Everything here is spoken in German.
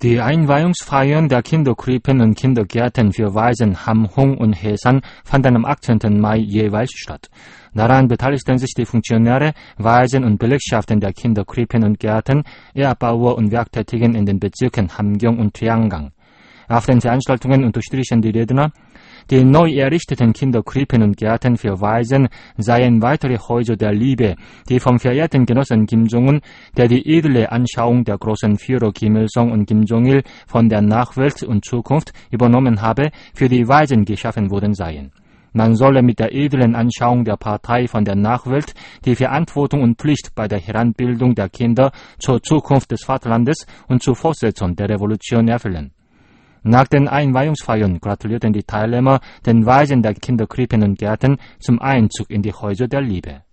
Die Einweihungsfeiern der Kinderkrippen und Kindergärten für Waisen Hamhung und Hesan fanden am 18. Mai jeweils statt. Daran beteiligten sich die Funktionäre, Waisen und Belegschaften der Kinderkrippen und Gärten, Erbauer und Werktätigen in den Bezirken Hamgyong und Tweangang. Auf den Veranstaltungen unterstrichen die Redner, die neu errichteten Kinderkrippen und Gärten für Waisen seien weitere Häuser der Liebe, die vom verehrten Genossen Kim Jong-un, der die edle Anschauung der großen Führer Kim Il-sung und Kim Jong-il von der Nachwelt und Zukunft übernommen habe, für die Waisen geschaffen worden seien. Man solle mit der edlen Anschauung der Partei von der Nachwelt die Verantwortung und Pflicht bei der Heranbildung der Kinder zur Zukunft des Vaterlandes und zur Fortsetzung der Revolution erfüllen. Nach den Einweihungsfeiern gratulierten die Teilnehmer den Waisen der Kinderkrippen und Gärten zum Einzug in die Häuser der Liebe.